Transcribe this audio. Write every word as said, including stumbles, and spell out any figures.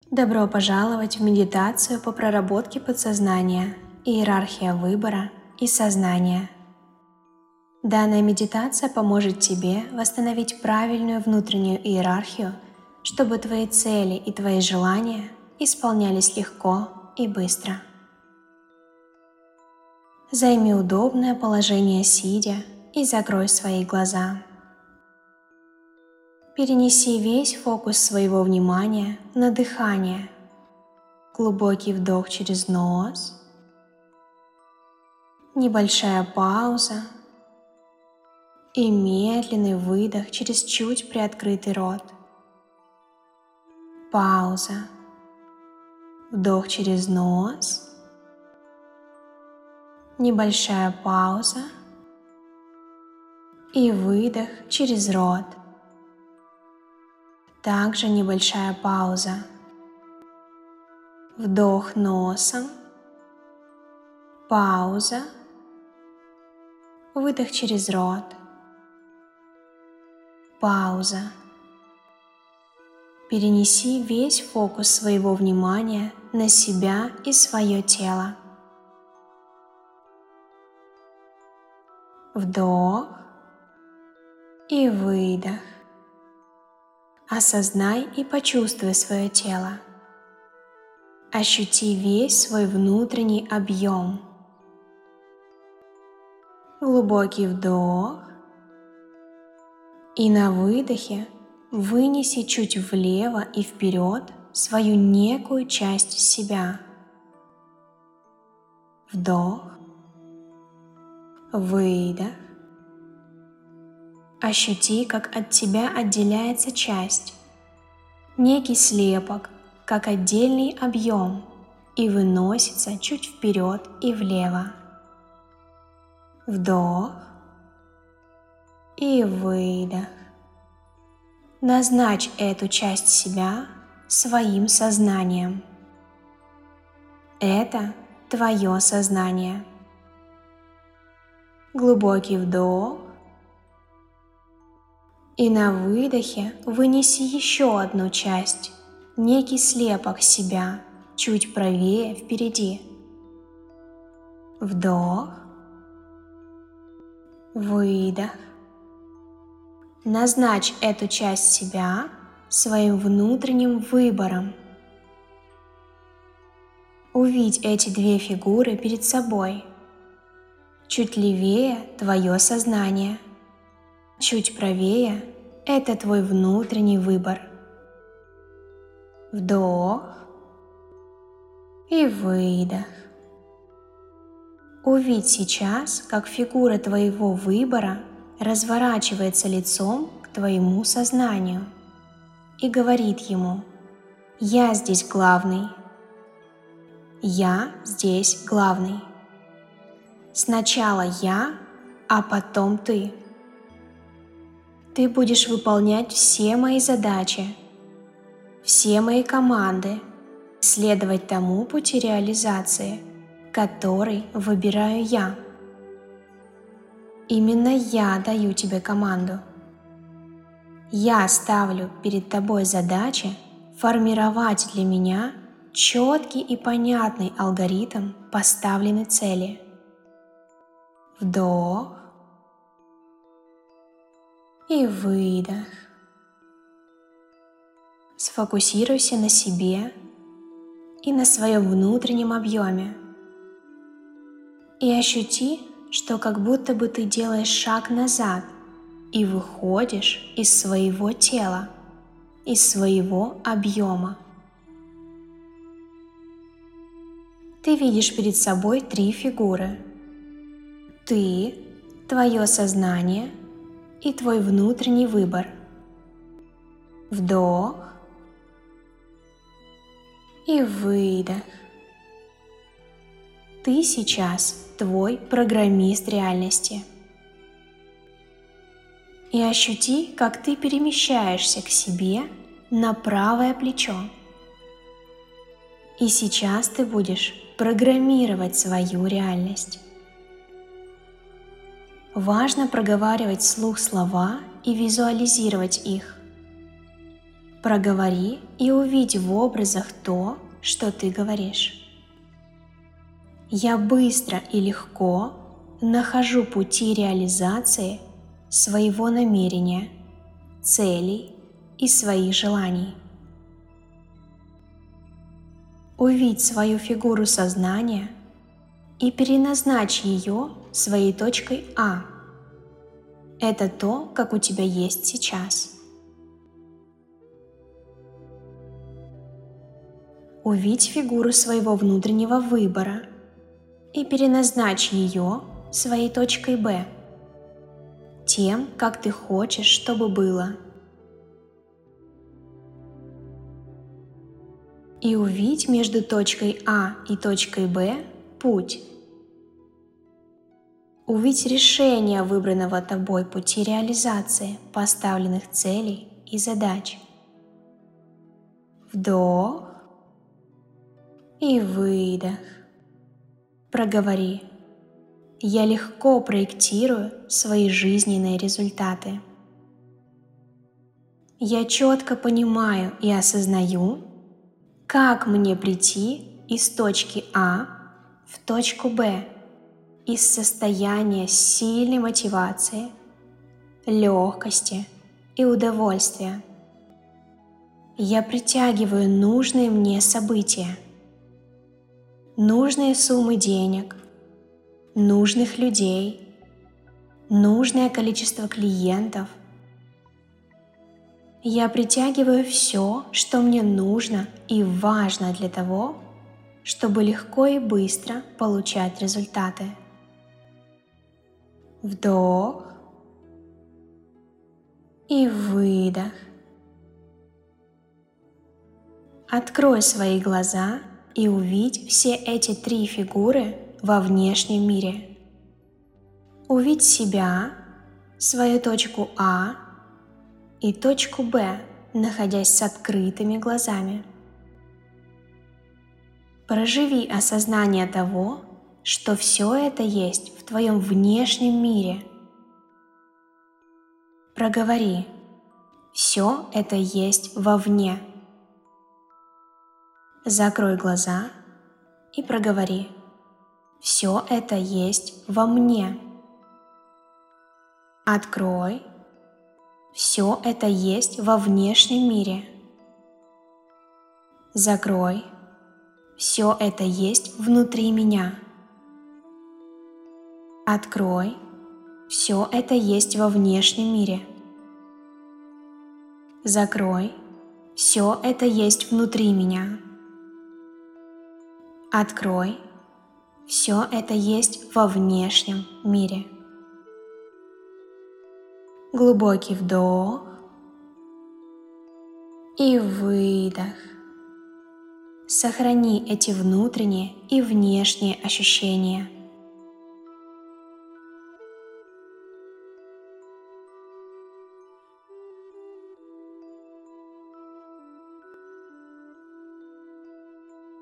Добро пожаловать в медитацию по проработке подсознания, иерархия выбора и сознания. Данная медитация поможет тебе восстановить правильную внутреннюю иерархию, чтобы твои цели и твои желания исполнялись легко и быстро. Займи удобное положение сидя и закрой свои глаза. Перенеси весь фокус своего внимания на дыхание. Глубокий вдох через нос, небольшая пауза и медленный выдох через чуть приоткрытый рот. Пауза. Вдох через нос, небольшая пауза и выдох через рот. Также небольшая пауза. Вдох носом, пауза, выдох через рот, пауза. Перенеси весь фокус своего внимания на себя и свое тело. Вдох и выдох. Осознай и почувствуй свое тело. Ощути весь свой внутренний объем. Глубокий вдох. И на выдохе вынеси чуть влево и вперед свою некую часть себя. Вдох. Выдох. Ощути, как от тебя отделяется часть, некий слепок, как отдельный объем, и выносится чуть вперед и влево. Вдох и выдох. Назначь эту часть себя своим сознанием. Это твое сознание. Глубокий вдох. И на выдохе вынеси еще одну часть, некий слепок себя, чуть правее впереди. Вдох, выдох. Назначь эту часть себя своим внутренним выбором. Увидь эти две фигуры перед собой. Чуть левее твое сознание. Чуть правее – это твой внутренний выбор. Вдох и выдох. Увидь сейчас, как фигура твоего выбора разворачивается лицом к твоему сознанию и говорит ему: «Я здесь главный. Я здесь главный. Сначала я, а потом ты. Ты будешь выполнять все мои задачи, все мои команды, следовать тому пути реализации, который выбираю я. Именно я даю тебе команду. Я ставлю перед тобой задачи формировать для меня четкий и понятный алгоритм поставленной цели». Вдох и выдох. Сфокусируйся на себе и на своем внутреннем объеме. И ощути, что как будто бы ты делаешь шаг назад и выходишь из своего тела, из своего объема. Ты видишь перед собой три фигуры. Ты, твое сознание и твой внутренний выбор. Вдох и выдох. Ты сейчас твой программист реальности. И ощути, как ты перемещаешься к себе на правое плечо. И сейчас ты будешь программировать свою реальность. Важно проговаривать вслух слова и визуализировать их. Проговори и увидь в образах то, что ты говоришь. Я быстро и легко нахожу пути реализации своего намерения, целей и своих желаний. Увидь свою фигуру сознания и переназначь ее своей точкой А. Это то, как у тебя есть сейчас. Увидь фигуру своего внутреннего выбора и переназначь ее своей точкой Б, тем, как ты хочешь, чтобы было. И увидь между точкой А и точкой Б путь. Увидь решение выбранного тобой пути реализации поставленных целей и задач. Вдох и выдох. Проговори. Я легко проектирую свои жизненные результаты. Я четко понимаю и осознаю, как мне прийти из точки А в точку Б из состояния сильной мотивации, легкости и удовольствия. Я притягиваю нужные мне события, нужные суммы денег, нужных людей, нужное количество клиентов. Я притягиваю все, что мне нужно и важно для того, чтобы легко и быстро получать результаты. Вдох и выдох. Открой свои глаза и увидь все эти три фигуры во внешнем мире. Увидь себя, свою точку А и точку Б, находясь с открытыми глазами. Проживи осознание того, что все это есть в твоем внешнем мире. Проговори: все это есть вовне. Закрой глаза и проговори: все это есть во мне. Открой: все это есть во внешнем мире. Закрой: все это есть внутри меня. Открой: все это есть во внешнем мире. Закрой: все это есть внутри меня. Открой: все это есть во внешнем мире. Глубокий вдох и выдох. Сохрани эти внутренние и внешние ощущения.